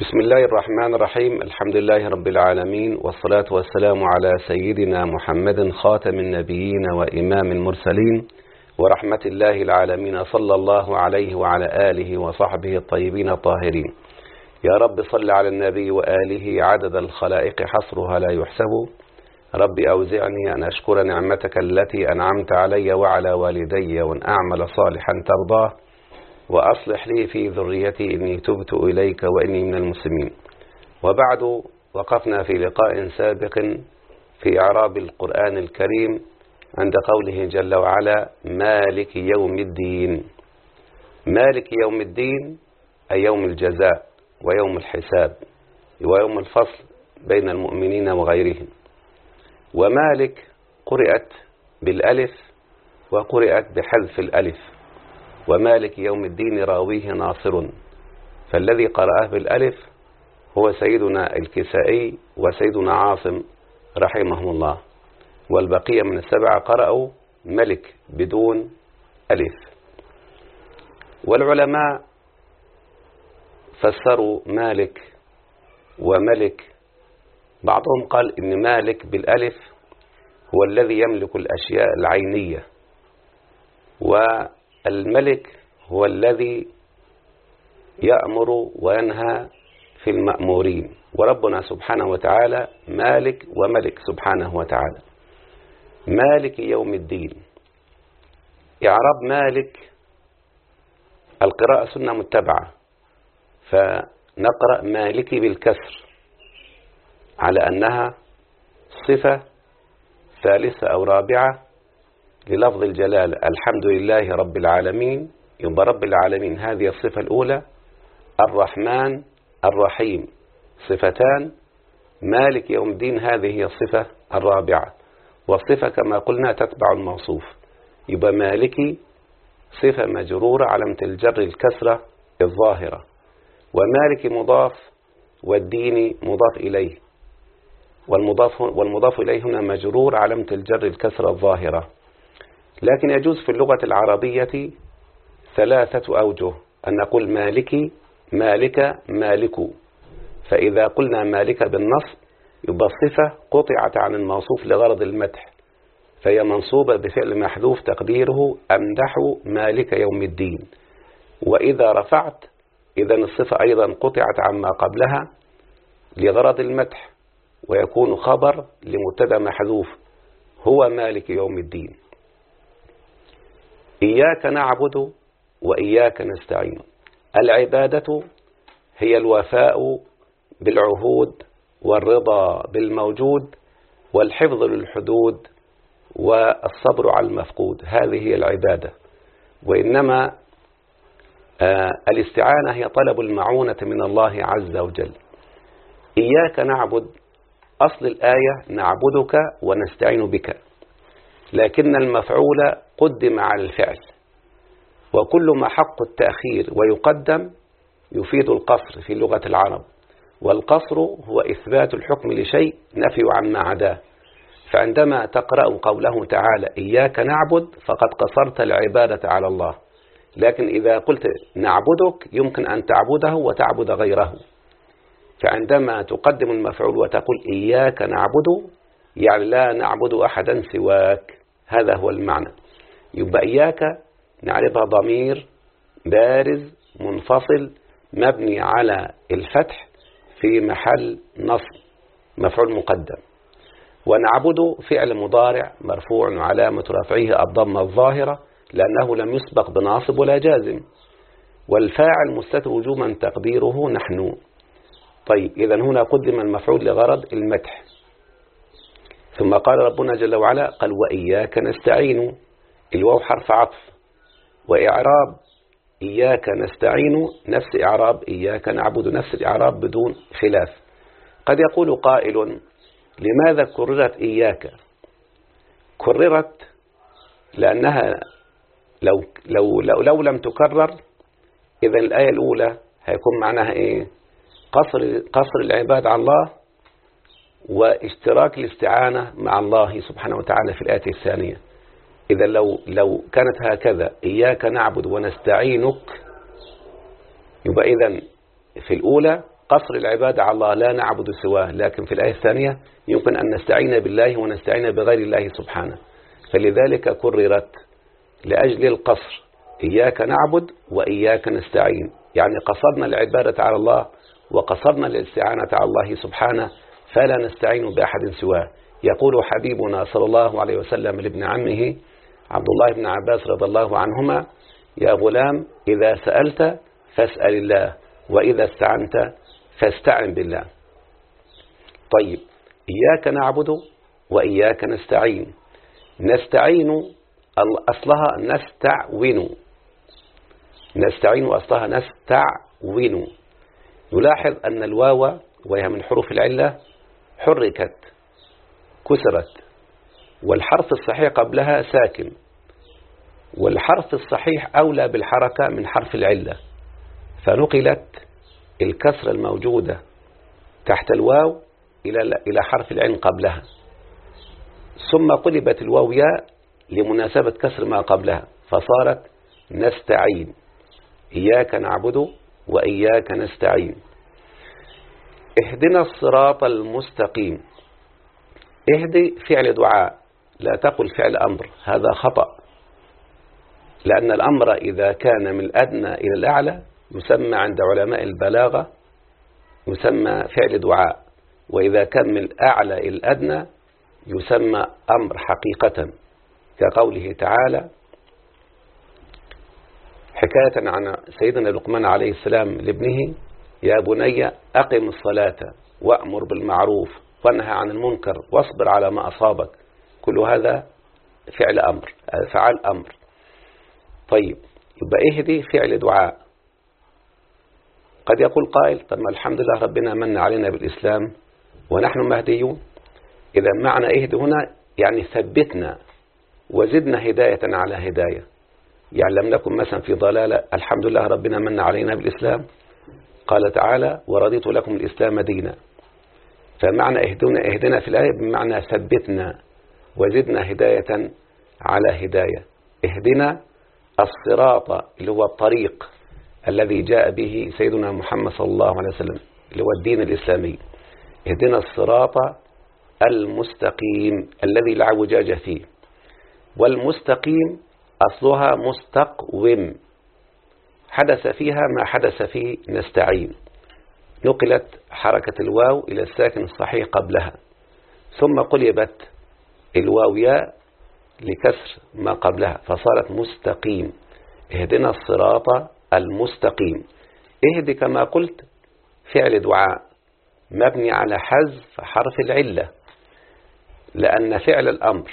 بسم الله الرحمن الرحيم. الحمد لله رب العالمين، والصلاة والسلام على سيدنا محمد خاتم النبيين وإمام المرسلين ورحمة الله العالمين، صلى الله عليه وعلى آله وصحبه الطيبين الطاهرين. يا رب صل على النبي وآله عدد الخلائق حصرها لا يحسب. رب أوزعني أن أشكر نعمتك التي أنعمت علي وعلى والدي، وأن أعمل صالحا ترضاه، وأصلح لي في ذريتي إني تبت إليك وإني من المسلمين. وبعد، وقفنا في لقاء سابق في إعراب القرآن الكريم عند قوله جل وعلا: مالك يوم الدين. مالك يوم الدين أي يوم الجزاء ويوم الحساب ويوم الفصل بين المؤمنين وغيرهم. ومالك قرأت بالألف وقرأت بحذف الألف، ومالك يوم الدين راويه ناصر، فالذي قرأه بالألف هو سيدنا الكسائي وسيدنا عاصم رحمهم الله، والبقية من السبعة قرأوا ملك بدون ألف. والعلماء فسروا مالك وملك، بعضهم قال إن مالك بالألف هو الذي يملك الأشياء العينية، والملك هو الذي يأمر وينهى في المأمورين، وربنا سبحانه وتعالى مالك وملك سبحانه وتعالى. مالك يوم الدين. إعراب مالك القراءة سنة متبعة، فنقرأ مالك بالكسر على أنها صفة ثالثة أو رابعة للفظ الجلالة الحمد لله رب العالمين. يبقى رب العالمين هذه الصفة الأولى، الرحمن الرحيم صفتان، مالك يوم الدين هذه هي الصفة الرابعة، والصفة كما قلنا تتبع الموصوف. يبقى مالكي صفة مجرورة علامة الجر الكسرة الظاهرة، ومالك مضاف، والدين مضاف إليه، والمضاف إليه هنا مجرور علامة الجر الكسرة الظاهرة. لكن يجوز في اللغة العربية ثلاثة أوجه أن نقول مالكي، مالك، مالك. فإذا قلنا مالك بالنصب يبقى الصفة قطعت عن الموصوف لغرض المدح، فهي منصوبة بفعل محذوف تقديره أمدح مالك يوم الدين. وإذا رفعت إذن الصفة أيضا قطعت عما قبلها لغرض المدح، ويكون خبر لمبتدا محذوف هو مالك يوم الدين. إياك نعبد وإياك نستعين. العبادة هي الوفاء بالعهود والرضا بالموجود والحفظ للحدود والصبر على المفقود، هذه هي العبادة. وإنما الاستعانة هي طلب المعونة من الله عز وجل. إياك نعبد، أصل الآية نعبدك ونستعين بك، لكن المفعول قدم على الفعل، وكل ما حق التأخير ويقدم يفيد القصر في لغة العرب، والقصر هو إثبات الحكم لشيء نفي عما عداه. فعندما تقرأ قوله تعالى إياك نعبد فقد قصرت العبادة على الله، لكن إذا قلت نعبدك يمكن أن تعبده وتعبد غيره. فعندما تقدم المفعول وتقول إياك نعبد يعني لا نعبد أحدا سواك، هذا هو المعنى. يبقى إياك نعرفها ضمير بارز منفصل مبني على الفتح في محل نصب مفعول مقدم، ونعبد فعل مضارع مرفوع وعلامة رفعه الضمة الظاهرة لأنه لم يسبق بناصب ولا جازم، والفاعل مستتر وجوبا تقديره نحن. طيب، إذن هنا قدم المفعول لغرض المدح. ثم قال ربنا جل وعلا قال وإياك نستعين، الواو حرف عطف، وإعراب إياك نستعين نفس إعراب إياك نعبد، نفس الإعراب بدون خلاف. قد يقول قائل لماذا كررت إياك؟ كررت لأنها لو لم تكرر إذن الآية الأولى هيكون معناها إيه؟ قصر العباد على الله واشتراك الاستعانة مع الله سبحانه وتعالى في الآية الثانية. إذا لو كانت هكذا إياك نعبد ونستعينك، يبقى إذن في الأولى قصر العبادة على الله لا نعبد سواه، لكن في الآية الثانية يمكن أن نستعين بالله ونستعين بغير الله سبحانه، فلذلك كررت لأجل القصر إياك نعبد وإياك نستعين، يعني قصرنا العبادة على الله وقصرنا الاستعانة على الله سبحانه، فلا نستعين بأحد سواه. يقول حبيبنا صلى الله عليه وسلم لابن عمه عبد الله بن عباس رضي الله عنهما: يا غلام إذا سألت فاسأل الله، وإذا استعنت فاستعن بالله. طيب، إياك نعبد وإياك نستعين. نستعين أصلها نستعون، نستعين أصلها نستعون. نلاحظ أن الواو وهي من حروف العلة حركت كسرت، والحرف الصحيح قبلها ساكن، والحرف الصحيح أولى بالحركة من حرف العلة، فنقلت الكسرة الموجودة تحت الواو إلى حرف العين قبلها، ثم قلبت الواو ياء لمناسبة كسر ما قبلها، فصارت نستعين. إياك نعبد وإياك نستعين. اهدنا الصراط المستقيم. اهدي فعل دعاء، لا تقل فعل أمر، هذا خطأ، لأن الأمر إذا كان من الأدنى إلى الأعلى يسمى عند علماء البلاغة يسمى فعل دعاء، وإذا كان من الأعلى إلى الأدنى يسمى أمر حقيقة، كقوله تعالى حكاية عن سيدنا لقمان عليه السلام لابنه: يا بني أقم الصلاة وأمر بالمعروف وانهى عن المنكر واصبر على ما أصابك. كل هذا فعل أمر، فعل أمر. طيب، يبقى اهدي فعل دعاء. قد يقول قائل: طب ما الحمد لله ربنا من علينا بالإسلام ونحن مهديون. إذا معنى اهدي هنا يعني ثبتنا وزدنا هداية على هداية، يعني لم نكن مثلا في ضلالة، الحمد لله ربنا من علينا بالإسلام. قال تعالى: ورضيت لكم الإسلام دينا. فمعنى اهدنا في الآية بمعنى ثبتنا وزدنا هداية على هداية. اهدنا الصراط اللي هو الطريق الذي جاء به سيدنا محمد صلى الله عليه وسلم، اللي هو الدين الإسلامي. اهدنا الصراط المستقيم الذي لا اعوجاج فيه. والمستقيم أصلها مستقوم، حدث فيها ما حدث في نستعين، نقلت حركة الواو إلى الساكن الصحيح قبلها، ثم قلبت الواو ياء لكسر ما قبلها فصارت مستقيم. اهدنا الصراط المستقيم. اهدي كما قلت فعل دعاء مبني على حذف حرف العلة، لأن فعل الأمر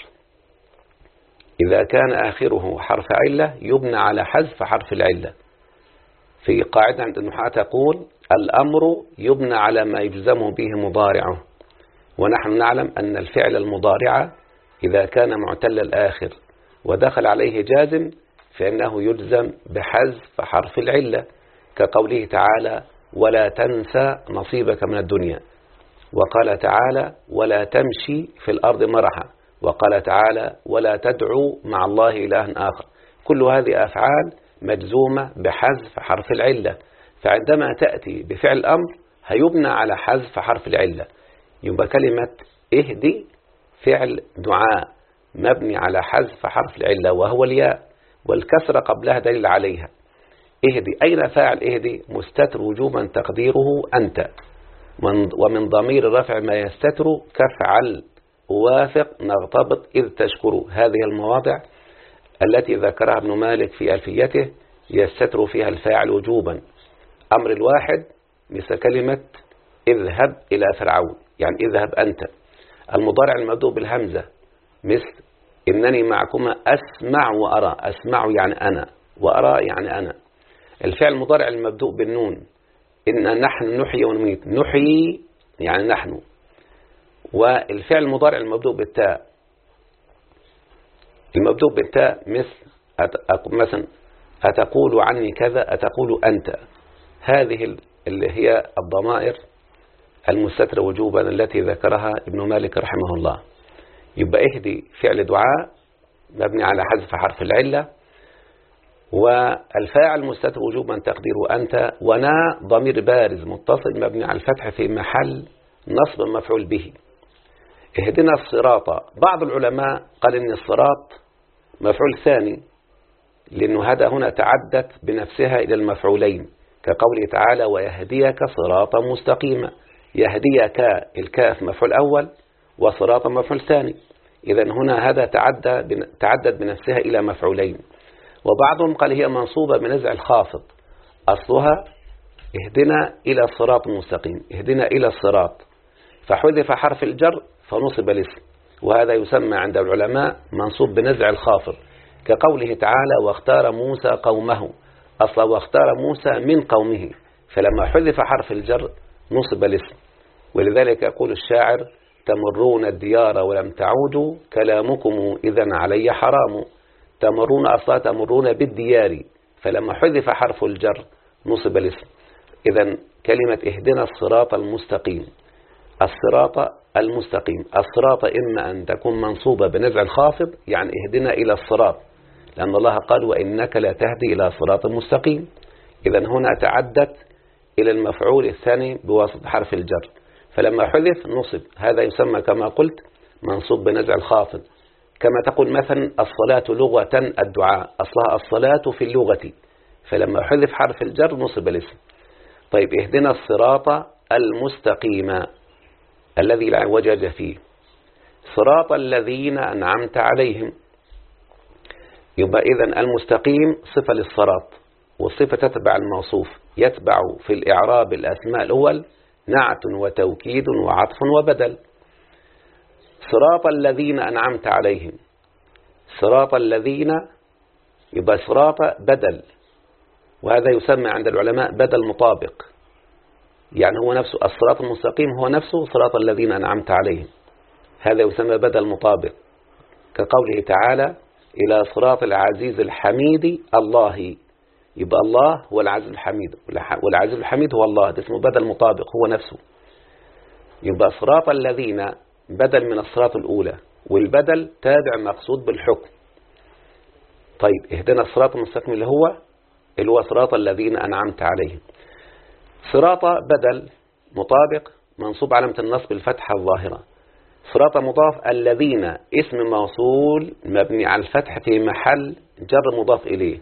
إذا كان آخره حرف علة يبنى على حذف حرف العلة. في قاعدة عند النحاة تقول: الأمر يبنى على ما يجزم به مضارعه، ونحن نعلم أن الفعل المضارع إذا كان معتل الآخر ودخل عليه جازم فإنه يجزم بحذف حرف العلة، كقوله تعالى: ولا تنسى نصيبك من الدنيا. وقال تعالى: ولا تمشي في الأرض مرحا. وقال تعالى: ولا تدعو مع الله إلها آخر. كل هذه أفعال مجزومة بحذف حرف العلة، فعندما تأتي بفعل الأمر هيبنى على حذف حرف العلة. يبقى كلمة اهدي فعل دعاء مبني على حذف حرف العلة وهو الياء، والكسر قبلها دليل عليها. اهدي، أين فاعل اهدي؟ مستتر وجوبا تقديره أنت، ومن ضمير الرفع ما يستتر كفعل وافق نغتبط إذ تشكر. هذه المواضع التي ذكرها ابن مالك في ألفيته يستتر فيها الفاعل وجوبا. أمر الواحد مثل كلمة اذهب إلى فرعون، يعني اذهب أنت. المضارع المبدوء بالهمزة مثل إنني معكما أسمع وأرى. أسمع يعني أنا، وأرى يعني أنا. الفعل المضارع المبدوء بالنون إن نحن نحيي ونميت. نحيي يعني نحن. والفعل المضارع المبدوء بالتاء، المبدوء بالتاء مثلا أتقول عني كذا، أتقول أنت. هذه اللي هي الضمائر المستترة وجوبا التي ذكرها ابن مالك رحمه الله. يبقى اهدي فعل دعاء مبني على حذف حرف العلة، والفاعل مستتر وجوبا تقديره أنت، ونا ضمير بارز متصل مبني على الفتح في محل نصب مفعول به. اهدنا الصراط، بعض العلماء قال إن الصراط مفعول ثاني، لأنه هذا هنا تعدت بنفسها إلى المفعولين، كقوله تعالى ويهديك صراطا مستقيما. يهديك الكاف مفعول أول وصراطا مفعول ثاني، إذن هنا هذا تعدد بنفسها إلى مفعولين. وبعضهم قال هي منصوبة بنزع الخافض، أصلها اهدنا إلى الصراط المستقيم، اهدنا إلى الصراط، فحذف حرف الجر فنصب الاسم، وهذا يسمى عند العلماء منصوب بنزع الخافض، كقوله تعالى واختار موسى قومه، أصلا واختار موسى من قومه، فلما حذف حرف الجر نصب الاسم. ولذلك يقول الشاعر تمرون الديار ولم تعودوا كلامكم إذن علي حرام. تمرون أصلا تمرون بالديار، فلما حذف حرف الجر نصب الاسم. إذن كلمة اهدنا الصراط المستقيم، الصراط المستقيم، الصراط إما أن تكون منصوبة بنزع الخافض يعني اهدنا إلى الصراط، لأن الله قال وإنك لا تهدي إلى صراط مستقيم. إذن هنا تعدت إلى المفعول الثاني بواسطة حرف الجر، فلما حذف نصب، هذا يسمى كما قلت منصوب بنزع الخافض. كما تقول مثلا الصلاة لغة الدعاء، أصلها الصلاة في اللغة، فلما حذف حرف الجر نصب الاسم. طيب اهدنا الصراط المستقيم الذي لا اعوجاج فيه، صراط الذين أنعمت عليهم، يبقى إذن المستقيم صفة للصراط، والصفة تتبع الموصوف، يتبع في الإعراب الأسماء الأول نعت وتوكيد وعطف وبدل. صراط الذين أنعمت عليهم، صراط الذين، يبقى صراط بدل، وهذا يسمى عند العلماء بدل مطابق، يعني هو نفسه الصراط المستقيم هو نفسه صراط الذين أنعمت عليهم، هذا يسمى بدل مطابق، كقوله تعالى إلى صراط العزيز الحميد الله، يبقى الله هو العزيز الحميد، والعزيز الحميد هو الله، ده اسمه بدل مطابق هو نفسه. يبقى صراط الذين بدل من الصراط الأولى، والبدل تابع مقصود بالحكم. طيب اهدنا الصراط المستقيم اللي هو صراط الذين أنعمت عليهم. صراط بدل مطابق منصوب علامة النصب الفتحة الظاهرة، صراط مضاف، الذين اسم موصول مبني على الفتح في محل جر مضاف إليه.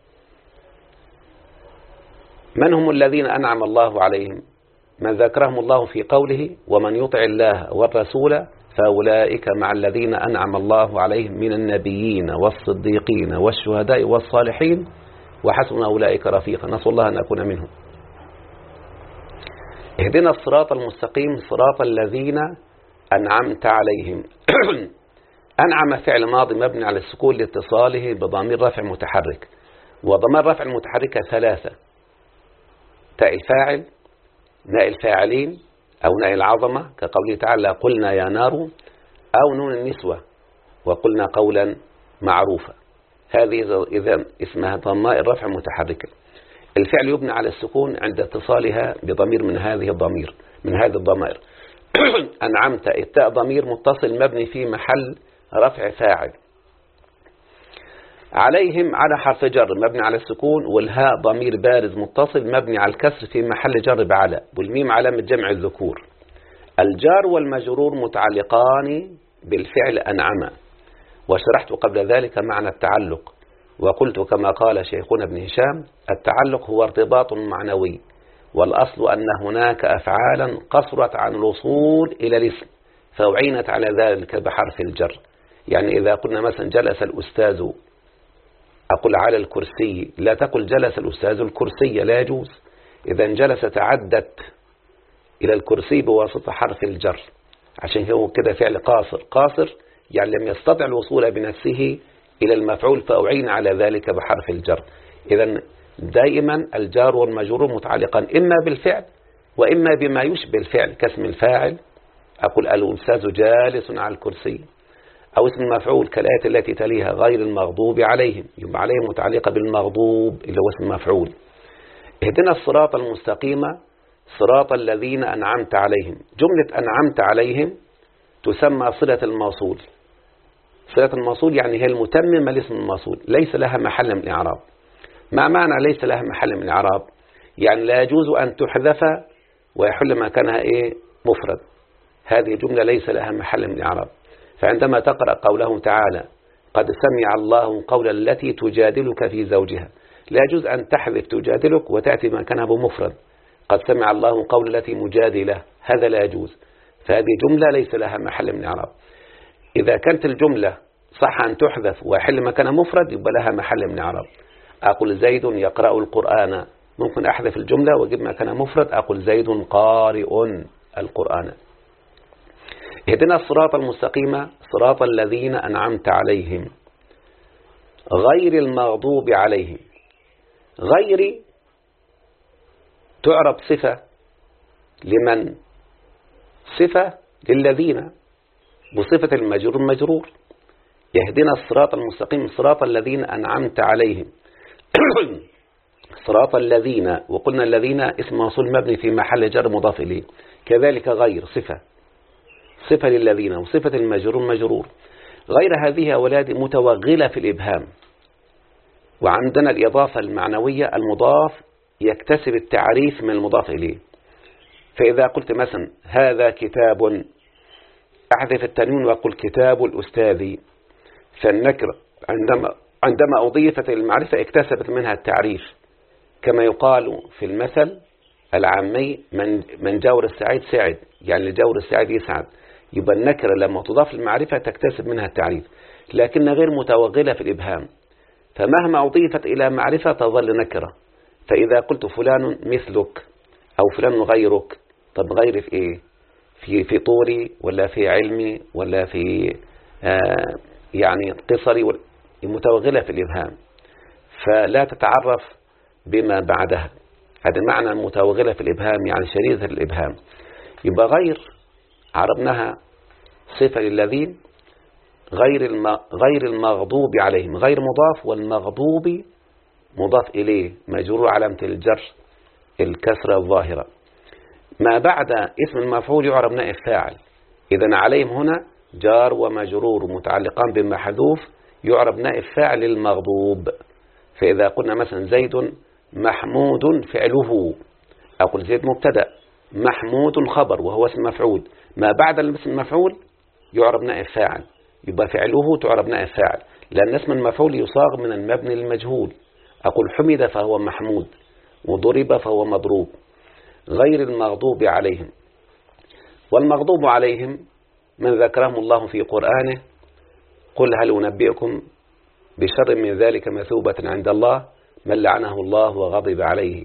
من هم الذين أنعم الله عليهم؟ من ذكرهم الله في قوله ومن يطع الله والرسول فأولئك مع الذين أنعم الله عليهم من النبيين والصديقين والشهداء والصالحين وحسن أولئك رفيقا، نسأل الله أن نكون منهم. اهدنا الصراط المستقيم صراط الذين أنعمت عليهم. أنعم فعل ماضي مبني على السكون لاتصاله بضمير رفع متحرك، وضمير رفع المتحركة ثلاثة: تاء الفاعل، ناء الفاعلين أو ناء العظمة كقوله تعالى قلنا يا نار، أو نون النسوة وقلنا قولا معروفا، هذه إذا اسمها ضمائر الرفع المتحركة. الفعل يبنى على السكون عند اتصالها بضمير من هذه الضمائر. أنعمت، التاء ضمير متصل مبني في محل رفع فاعل. عليهم على حرف جر مبني على السكون، والهاء ضمير بارز متصل مبني على الكسر في محل جر بعلى، والميم علامة جمع الذكور. الجار والمجرور متعلقان بالفعل أنعم، وشرحت قبل ذلك معنى التعلق، وقلت كما قال شيخنا ابن هشام التعلق هو ارتباط معنوي، والأصل أن هناك أفعالا قصرت عن الوصول إلى الاسم فأعينت على ذلك بحرف الجر. يعني إذا قلنا مثلا جلس الأستاذ أقول على الكرسي، لا تقل جلس الأستاذ الكرسي، لا يجوز. إذا جلس تعدت إلى الكرسي بواسطة حرف الجر، عشان هو كده فعل قاصر يعني لم يستطع الوصول بنفسه إلى المفعول فأعين على ذلك بحرف الجر. إذا دائما الجار والمجرور متعلقان إما بالفعل وإما بما يشبه الفعل كاسم الفاعل، أقول الأستاذ جالس على الكرسي، أو اسم المفعول كالآية التي تليها غير المغضوب عليهم، يبقى عليهم متعلقة بالمغضوب اللي هو اسم المفعول. اهدنا الصراط المستقيم صراط الذين أنعمت عليهم، جملة أنعمت عليهم تسمى صلة الموصول. صلة الموصول يعني هي المتممة لاسم الموصول، ليس لها محل من الإعراب. ما معنى ليس لها محل من الإعراب؟ يعني لا يجوز أن تحذف ويحل مكانها إيه؟ مفرد. هذه جملة ليس لها محل من الإعراب. فعندما تقرأ قوله تعالى قد سمع الله قول التي تجادلك في زوجها، لا يجوز أن تحذف تجادلك وتأتي مكانها بمفرد. قد سمع الله قول التي مجادلة، هذا لا يجوز. فهذه جملة ليس لها محل من الإعراب. إذا كانت الجملة صح أن تحذف ويحل مكانها مفرد يبقى لها محل من الإعراب. أقول زيد يقرأ القرآن، ممكن أحذف الجملة وأجيب مكانها مفرد، أقول زيد قارئ القرآن. اهدنا الصراط المستقيم صراط الذين أنعمت عليهم غير المغضوب عليهم. غير تعرب صفة لمن؟ صفة للذين بصفة المجرور مجرور. يهدنا الصراط المستقيم صراط الذين أنعمت عليهم صراط الذين، وقلنا الذين اسم موصول مبني في محل جر مضاف إليه. كذلك غير صفة للذين وصفة المجرور مجرور. غير هذه أولاد متوغلة في الإبهام. وعندنا الإضافة المعنوية، المضاف يكتسب التعريف من المضاف إليه. فإذا قلت مثلا هذا كتاب، أحذف التنوين وأقول كتاب الأستاذ. فالنكرة عندما أضيفت المعرفة اكتسبت منها التعريف، كما يقال في المثل العامي من جور السعيد سعد، يعني لجور السعيد يسعد. يبقى النكرة لما تضاف المعرفة تكتسب منها التعريف، لكن غير متوغلة في الإبهام. فمهما أضيفت إلى معرفة تظل نكرة. فإذا قلت فلان مثلك أو فلان غيرك، طب غير في إيه؟ في طولي ولا في علمي ولا في يعني قصري؟ متوغلة في الإبهام فلا تتعرف بما بعدها. هذا معنى متوغلة في الإبهام، يعني شديدة الإبهام. يبقى غير عربناها صفة للذين غير المغضوب عليهم. غير مضاف، والمغضوب مضاف إليه مجرور علامة الجر الكسرة الظاهرة. ما بعد اسم المفعول يعرب نائب فاعل. إذن عليهم هنا جار ومجرور متعلقان بمحذوف يعرب نائب فاعل المغضوب. فإذا قلنا مثلا زيد محمود فعله، أقول زيد مبتدأ محمود خبر وهو اسم مفعول. ما بعد الاسم المفعول يعرب نائب فاعل، يبقى فعله تعرب نائب فاعل، لأن اسم المفعول يصاغ من المبني للمجهول. أقول حمد فهو محمود، وضرب فهو مضروب. غير المغضوب عليهم. والمغضوب عليهم من ذكرهم الله في قرآنه قل هل أنبئكم بشر من ذلك مثوبة عند الله من لعنه الله وغضب عليه.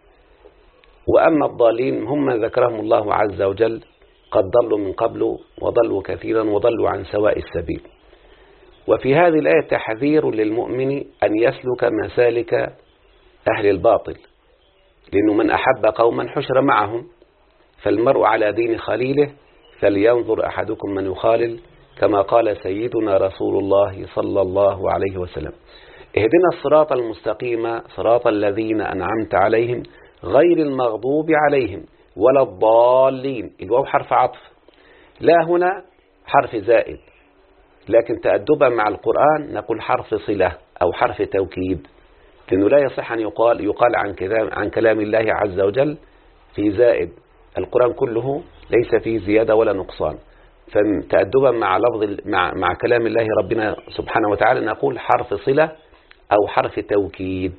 وأما الضالين هم من ذكرهم الله عز وجل قد ضلوا من قبل وضلوا كثيرا وضلوا عن سواء السبيل. وفي هذه الآية تحذير للمؤمن أن يسلك مسالك أهل الباطل، لأنه من أحب قوما حشر معهم، فالمرء على دين خليله فلينظر أحدكم من يخالل، كما قال سيدنا رسول الله صلى الله عليه وسلم. اهدنا الصراط المستقيم صراط الذين أنعمت عليهم غير المغضوب عليهم ولا الضالين. الواو حرف عطف، لا هنا حرف زائد، لكن تأدبا مع القرآن نقول حرف صلة أو حرف توكيد، لأنه لا يصح أن يقال عن كلام الله عز وجل في زائد. القرآن كله ليس فيه زيادة ولا نقصان، فتأدبا مع لفظ مع كلام الله ربنا سبحانه وتعالى نقول حرف صلة أو حرف توكيد.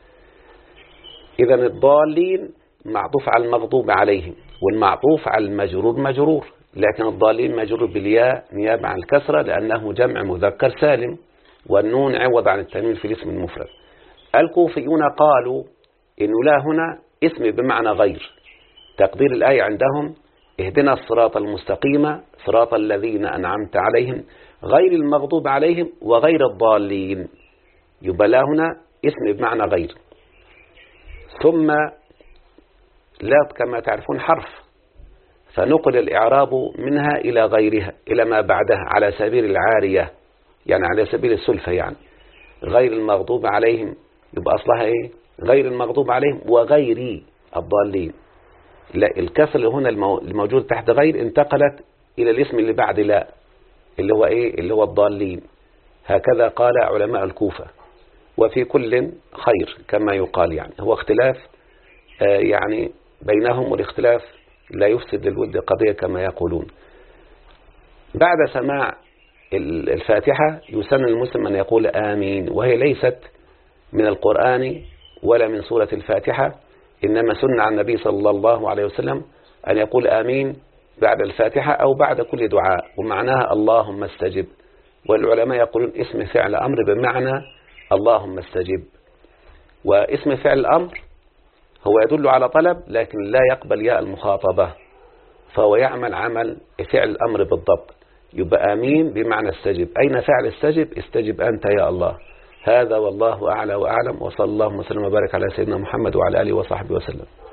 إذا الضالين معطوف على المغضوب عليهم، والمعطوف على المجرور مجرور، لكن الضالين مجرور بالياء نيابة عن الكسرة لأنه جمع مذكر سالم، والنون عوض عن التنوين في الاسم المفرد. الكوفيون قالوا إنه لا هنا اسم بمعنى غير. تقدير الآية عندهم اهدنا الصراط المستقيم صراط الذين أنعمت عليهم غير المغضوب عليهم وغير الضالين، يبقى لا هنا اسم بمعنى غير. ثم لا كما تعرفون حرف، فنقل الإعراب منها إلى غيرها إلى ما بعدها على سبيل العارية، يعني على سبيل السلفة. يعني غير المغضوب عليهم يبقى أصلها إيه؟ غير المغضوب عليهم وغير الضالين. لا، الكسر هنا الموجود تحت غير انتقلت إلى الاسم اللي بعد لا، اللي هو إيه؟ اللي هو الضالين. هكذا قال علماء الكوفة. وفي كل خير كما يقال، يعني هو اختلاف يعني بينهم، والاختلاف لا يفسد للود قضية كما يقولون. بعد سماع الفاتحة يسن المسلم أن يقول آمين، وهي ليست من القرآن ولا من سورة الفاتحة، إنما سن عن النبي صلى الله عليه وسلم أن يقول آمين بعد الفاتحة أو بعد كل دعاء، ومعناها اللهم استجب. والعلماء يقولون اسم فعل أمر بمعنى اللهم استجب، واسم فعل الأمر هو يدل على طلب لكن لا يقبل ياء المخاطبة، فهو يعمل عمل فعل الأمر بالضبط. يبقى آمين بمعنى استجب. أين فعل استجب؟ استجب أنت يا الله. هذا والله أعلى وأعلم، وصلى الله وسلم وبارك على سيدنا محمد وعلى آله وصحبه وسلم.